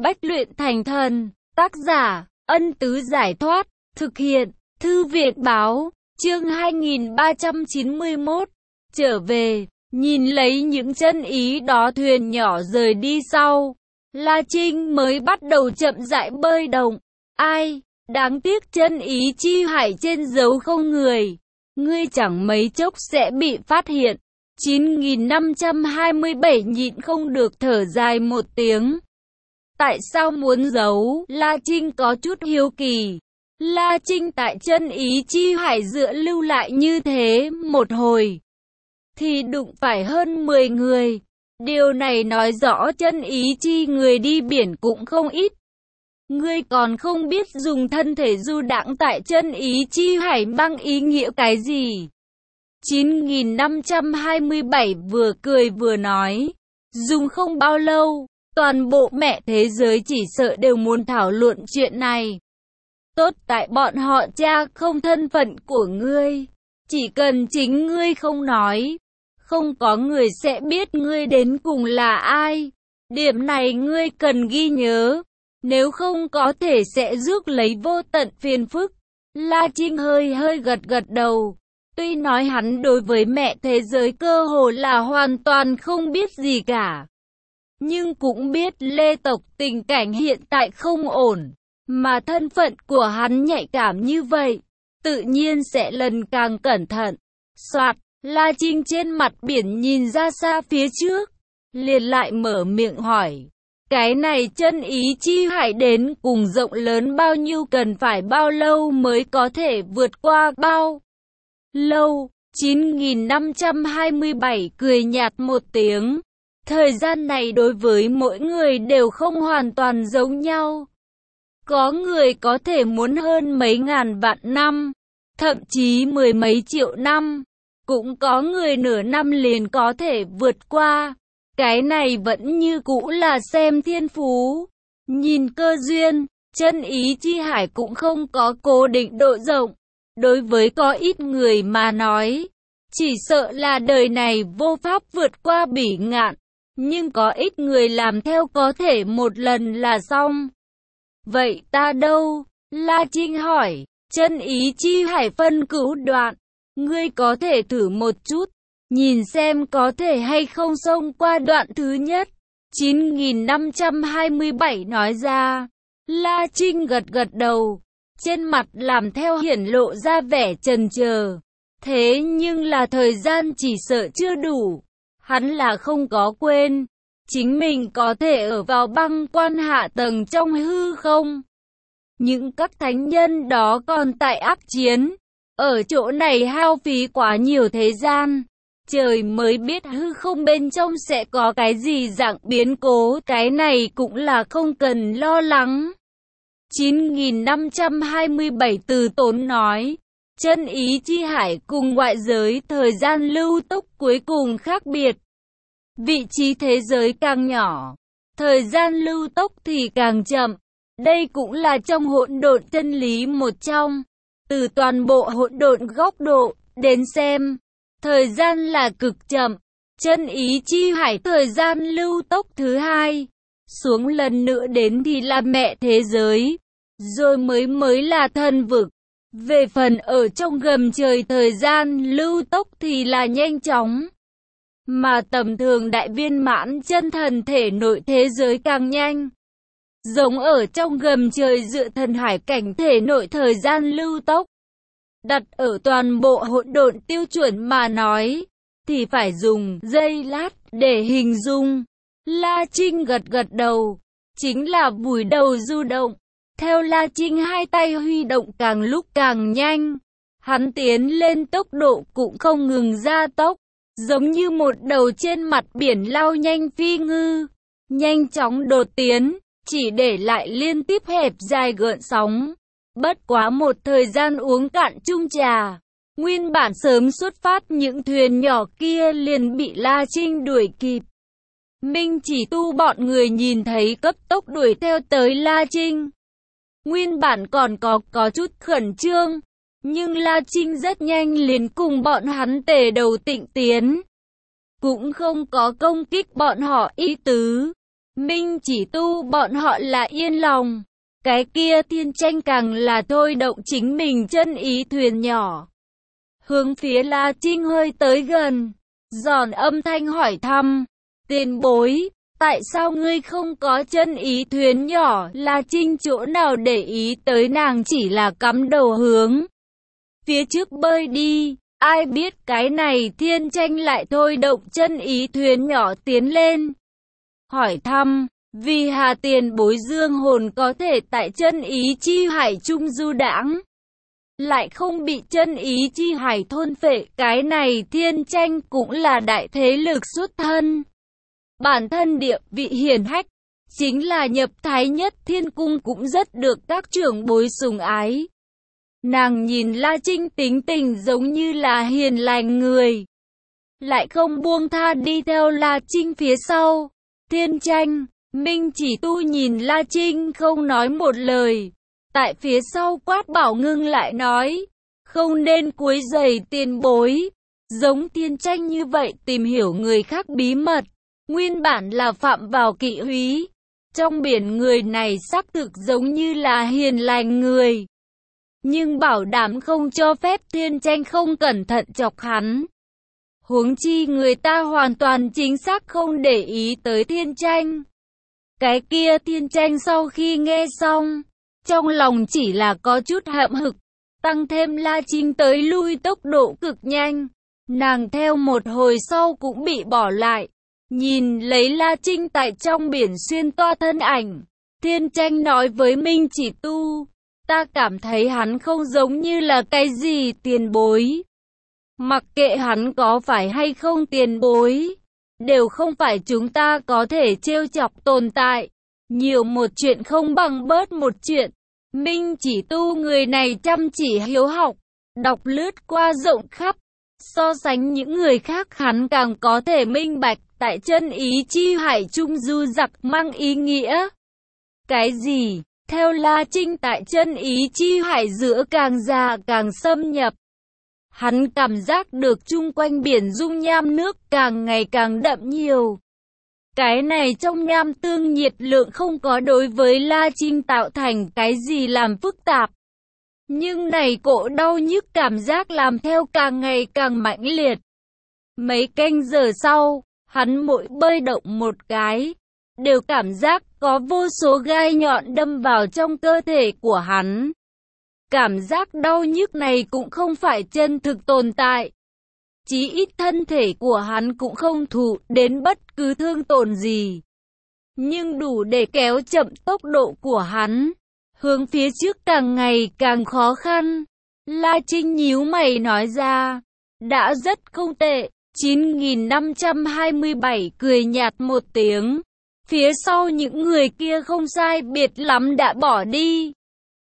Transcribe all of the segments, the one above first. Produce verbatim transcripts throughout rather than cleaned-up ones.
Bách luyện thành thần. Tác giả, Ân Tứ Giải Thoát. Thực hiện, Thư Việt Báo. Chương hai nghìn ba trăm chín mươi mốt. Trở về, nhìn lấy những chân ý đó thuyền nhỏ rời đi sau. La Trinh mới bắt đầu chậm rãi bơi động. Ai, đáng tiếc chân ý chi hải trên dấu không người. Ngươi chẳng mấy chốc sẽ bị phát hiện. chín nghìn năm trăm hai mươi bảy nhịn không được thở dài một tiếng. Tại sao muốn giấu? La Trinh có chút hiếu kỳ. La Trinh tại chân ý chi hải dựa lưu lại như thế một hồi thì đụng phải hơn mười người. Điều này nói rõ chân ý chi người đi biển cũng không ít. Ngươi còn không biết dùng thân thể du đãng tại chân ý chi hải mang ý nghĩa cái gì? chín nghìn năm trăm hai mươi bảy vừa cười vừa nói. Dùng không bao lâu, toàn bộ mẹ thế giới chỉ sợ đều muốn thảo luận chuyện này. Tốt tại bọn họ cha không thân phận của ngươi. Chỉ cần chính ngươi không nói, không có người sẽ biết ngươi đến cùng là ai. Điểm này ngươi cần ghi nhớ. Nếu không có thể sẽ rước lấy vô tận phiền phức. La Trinh hơi hơi gật gật đầu. Tuy nói hắn đối với mẹ thế giới cơ hồ là hoàn toàn không biết gì cả, nhưng cũng biết Lê tộc tình cảnh hiện tại không ổn. Mà thân phận của hắn nhạy cảm như vậy, tự nhiên sẽ lần càng cẩn thận. Soạt, La Trinh trên mặt biển nhìn ra xa phía trước, liền lại mở miệng hỏi. Cái này chân ý chi hải đến cùng rộng lớn bao nhiêu, cần phải bao lâu mới có thể vượt qua bao lâu? chín nghìn năm trăm hai mươi bảy cười nhạt một tiếng. Thời gian này đối với mỗi người đều không hoàn toàn giống nhau. Có người có thể muốn hơn mấy ngàn vạn năm, thậm chí mười mấy triệu năm. Cũng có người nửa năm liền có thể vượt qua. Cái này vẫn như cũ là xem thiên phú. Nhìn cơ duyên, chân ý chi hải cũng không có cố định độ rộng. Đối với có ít người mà nói, chỉ sợ là đời này vô pháp vượt qua bỉ ngạn. Nhưng có ít người làm theo có thể một lần là xong. Vậy ta đâu? La Trinh hỏi. Chân ý chi hải phân cửu đoạn. Ngươi có thể thử một chút, nhìn xem có thể hay không xông qua đoạn thứ nhất. chín nghìn năm trăm hai mươi bảy nói ra. La Trinh gật gật đầu, trên mặt làm theo hiển lộ ra vẻ chần chờ. Thế nhưng là thời gian chỉ sợ chưa đủ. Hắn là không có quên, chính mình có thể ở vào băng quan hạ tầng trong hư không. Những các thánh nhân đó còn tại ác chiến. Ở chỗ này hao phí quá nhiều thế gian. Trời mới biết hư không bên trong sẽ có cái gì dạng biến cố. Cái này cũng là không cần lo lắng. chín nghìn năm trăm hai mươi bảy Từ Tốn nói. Chân ý chi hải cùng ngoại giới thời gian lưu tốc cuối cùng khác biệt. Vị trí thế giới càng nhỏ, thời gian lưu tốc thì càng chậm. Đây cũng là trong hỗn độn chân lý một trong. Từ toàn bộ hỗn độn góc độ đến xem, thời gian là cực chậm. Chân ý chi hải thời gian lưu tốc thứ hai. Xuống lần nữa đến thì là mẹ thế giới, rồi mới mới là thần vực. Về phần ở trong gầm trời thời gian lưu tốc thì là nhanh chóng. Mà tầm thường đại viên mãn chân thần thể nội thế giới càng nhanh. Giống ở trong gầm trời dự thần hải cảnh thể nội thời gian lưu tốc. Đặt ở toàn bộ hỗn độn tiêu chuẩn mà nói, thì phải dùng giây lát để hình dung. La Trinh gật gật đầu, chính là vùi đầu du động. Theo La Trinh hai tay huy động càng lúc càng nhanh, hắn tiến lên tốc độ cũng không ngừng gia tốc, giống như một đầu trên mặt biển lao nhanh phi ngư, nhanh chóng đột tiến, chỉ để lại liên tiếp hẹp dài gợn sóng. Bất quá một thời gian uống cạn chung trà, nguyên bản sớm xuất phát những thuyền nhỏ kia liền bị La Trinh đuổi kịp. Minh Chỉ Tu bọn người nhìn thấy cấp tốc đuổi theo tới La Trinh. Nguyên bản còn có có chút khẩn trương, nhưng La Trinh rất nhanh liền cùng bọn hắn tề đầu tịnh tiến. Cũng không có công kích bọn họ ý tứ. Minh Chỉ Tu bọn họ là yên lòng. Cái kia Thiên Tranh càng là thôi động chính mình chân ý thuyền nhỏ. Hướng phía La Trinh hơi tới gần, giòn âm thanh hỏi thăm. Tiền bối, tại sao ngươi không có chân ý thuyền nhỏ? La Trinh chỗ nào để ý tới nàng, chỉ là cắm đầu hướng phía trước bơi đi. Ai biết cái này Thiên Tranh lại thôi động chân ý thuyền nhỏ tiến lên. Hỏi thăm, vì hà tiền bối dương hồn có thể tại chân ý chi hải trung du đãng, lại không bị chân ý chi hải thôn phệ. Cái này Thiên Tranh cũng là đại thế lực xuất thân. Bản thân địa vị hiển hách, chính là nhập thái nhất thiên cung cũng rất được các trưởng bối sủng ái. Nàng nhìn La Trinh tính tình giống như là hiền lành người, lại không buông tha đi theo La Trinh phía sau. Thiên Tranh, Minh Chỉ Tu nhìn La Trinh không nói một lời, tại phía sau quát bảo ngưng lại nói, không nên quấy rầy tiền bối. Giống Thiên Tranh như vậy tìm hiểu người khác bí mật, nguyên bản là phạm vào kỵ húy. Trong biển người này xác thực giống như là hiền lành người, nhưng bảo đảm không cho phép Thiên Tranh không cẩn thận chọc hắn. Huống chi người ta hoàn toàn chính xác không để ý tới Thiên Tranh. Cái kia Thiên Tranh sau khi nghe xong, trong lòng chỉ là có chút hậm hực, tăng thêm La Trinh tới lui tốc độ cực nhanh. Nàng theo một hồi sau cũng bị bỏ lại. Nhìn lấy La Trinh tại trong biển xuyên toa thân ảnh, Thiên Tranh nói với Minh Chỉ Tu, ta cảm thấy hắn không giống như là cái gì tiền bối. Mặc kệ hắn có phải hay không tiền bối, đều không phải chúng ta có thể trêu chọc tồn tại. Nhiều một chuyện không bằng bớt một chuyện. Minh Chỉ Tu người này chăm chỉ hiếu học, đọc lướt qua rộng khắp. So sánh những người khác hắn càng có thể minh bạch tại chân ý chi hải trung du giặc mang ý nghĩa. Cái gì? Theo La Trinh tại chân ý chi hải giữa càng già càng xâm nhập. Hắn cảm giác được chung quanh biển dung nham nước càng ngày càng đậm nhiều. Cái này trong nham tương nhiệt lượng không có đối với La Trinh tạo thành cái gì làm phức tạp. Nhưng này cỗ đau nhức cảm giác làm theo càng ngày càng mãnh liệt. Mấy canh giờ sau, hắn mỗi bơi động một cái, đều cảm giác có vô số gai nhọn đâm vào trong cơ thể của hắn. Cảm giác đau nhức này cũng không phải chân thực tồn tại. Chí ít thân thể của hắn cũng không thụ đến bất cứ thương tổn gì, nhưng đủ để kéo chậm tốc độ của hắn. Hướng phía trước càng ngày càng khó khăn. La Trinh nhíu mày nói ra, đã rất không tệ. chín nghìn năm trăm hai mươi bảy cười nhạt một tiếng. Phía sau những người kia không sai biệt lắm đã bỏ đi.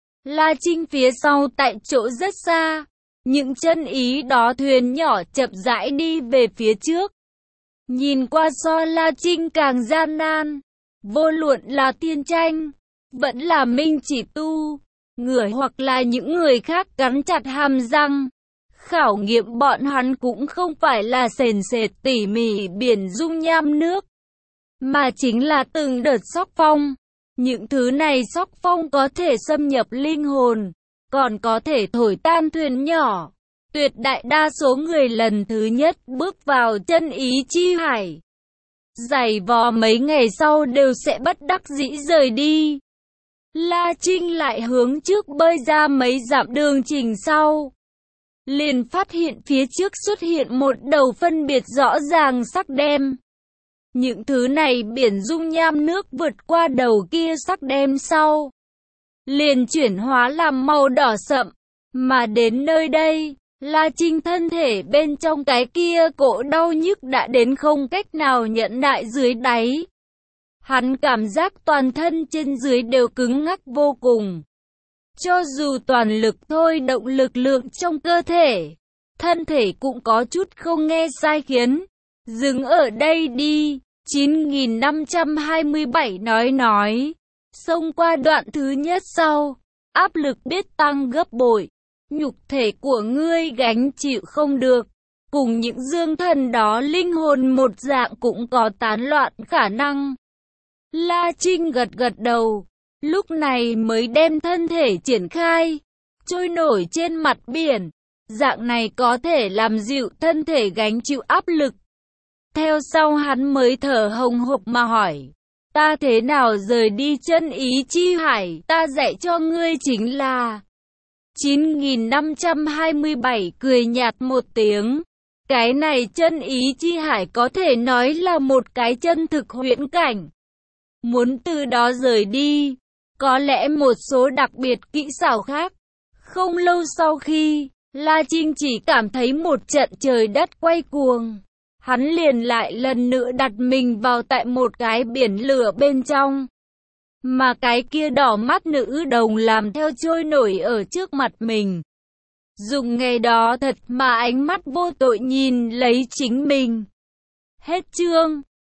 La Trinh phía sau tại chỗ rất xa. Những chân ý đó thuyền nhỏ chậm rãi đi về phía trước. Nhìn qua so La Trinh càng gian nan. Vô luận là Thiên Tranh, vẫn là Minh Chỉ Tu, người hoặc là những người khác cắn chặt hàm răng. Khảo nghiệm bọn hắn cũng không phải là sền sệt tỉ mỉ biển dung nham nước, mà chính là từng đợt sóc phong. Những thứ này sóc phong có thể xâm nhập linh hồn, còn có thể thổi tan thuyền nhỏ. Tuyệt đại đa số người lần thứ nhất bước vào chân ý chi hải, giày vò mấy ngày sau đều sẽ bất đắc dĩ rời đi. La Trinh lại hướng trước bơi ra mấy dặm đường trình sau, liền phát hiện phía trước xuất hiện một đầu phân biệt rõ ràng sắc đen. Những thứ này biển dung nham nước vượt qua đầu kia sắc đen sau, liền chuyển hóa làm màu đỏ sậm. Mà đến nơi đây, La Trinh thân thể bên trong cái kia cỗ đau nhức đã đến không cách nào nhẫn nại dưới đáy. Hắn cảm giác toàn thân trên dưới đều cứng ngắc vô cùng. Cho dù toàn lực thôi động lực lượng trong cơ thể, thân thể cũng có chút không nghe sai khiến. Dừng ở đây đi. chín nghìn năm trăm hai mươi bảy nói nói. Xông qua đoạn thứ nhất sau, áp lực biết tăng gấp bội. Nhục thể của ngươi gánh chịu không được. Cùng những dương thần đó linh hồn một dạng cũng có tán loạn khả năng. La Trinh gật gật đầu, lúc này mới đem thân thể triển khai, trôi nổi trên mặt biển. Dạng này có thể làm dịu thân thể gánh chịu áp lực. Theo sau hắn mới thở hồng hộc mà hỏi, ta thế nào rời đi chân ý chi hải, ta dạy cho ngươi chính là... chín nghìn năm trăm hai mươi bảy cười nhạt một tiếng. Cái này chân ý chi hải có thể nói là một cái chân thực huyễn cảnh. Muốn từ đó rời đi, có lẽ một số đặc biệt kỹ xảo khác. Không lâu sau khi, La Trinh chỉ cảm thấy một trận trời đất quay cuồng. Hắn liền lại lần nữa đặt mình vào tại một cái biển lửa bên trong. Mà cái kia đỏ mắt nữ đồng làm theo trôi nổi ở trước mặt mình. Dùng ngày đó thật mà ánh mắt vô tội nhìn lấy chính mình. Hết chương.